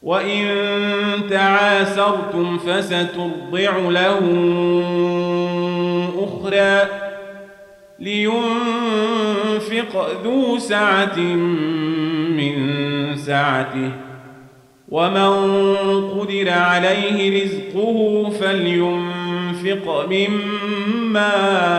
وإن تعاسرتم فسترضع له أخرى لينفق ذو سعة من سعته ومن قدر عليه رزقه فلينفق مما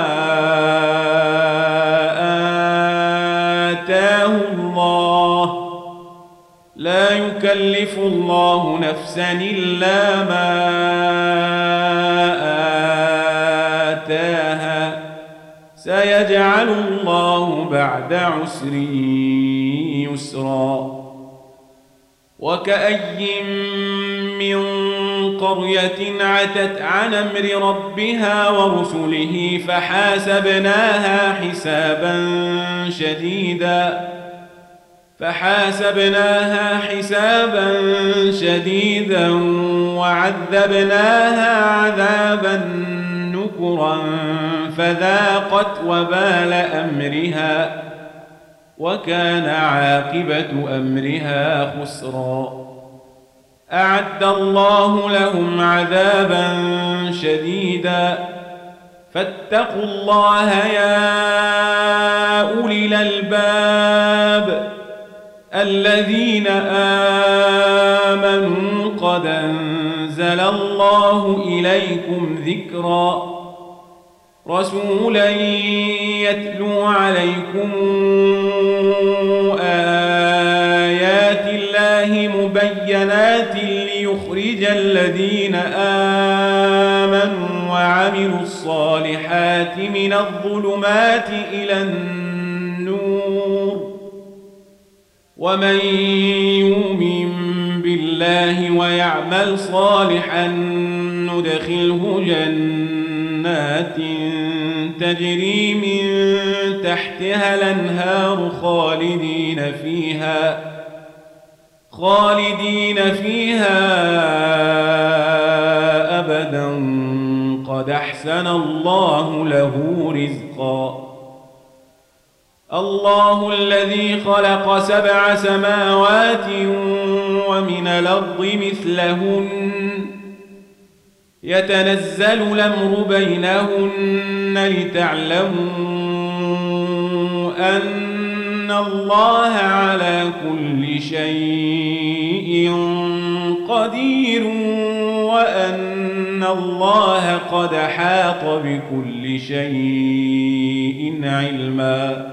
آتاه الله لا يكلف الله نفسا إلا ما آتاها سيجعل الله بعد عسر يسرا وكأي من قرية عتت عن أمر ربها ورسله فحاسبناها حسابا شديدا وعذبناها عذابا نكرا فذاقت وبال أمرها وكان عاقبة أمرها خسرا أعد الله لهم عذابا شديدا فاتقوا الله يا أولي الألباب الذين آمنوا قد أنزل الله إليكم ذكرا رسولا يتلو عليكم آيات الله مبينات ليخرج الذين آمنوا وعملوا الصالحات من الظلمات إلى النور ومن يؤمن بالله ويعمل صالحا ندخله جنات تجري من تحتها الأنهار خالدين فيها أبدا قد أحسن الله له رزقا الله الذي خلق 7 سماوات ومن الأرض مثلهن يتنزل الأمر بينهن لتعلموا أن الله على كل شيء قدير وأن الله قد حاط بكل شيء علما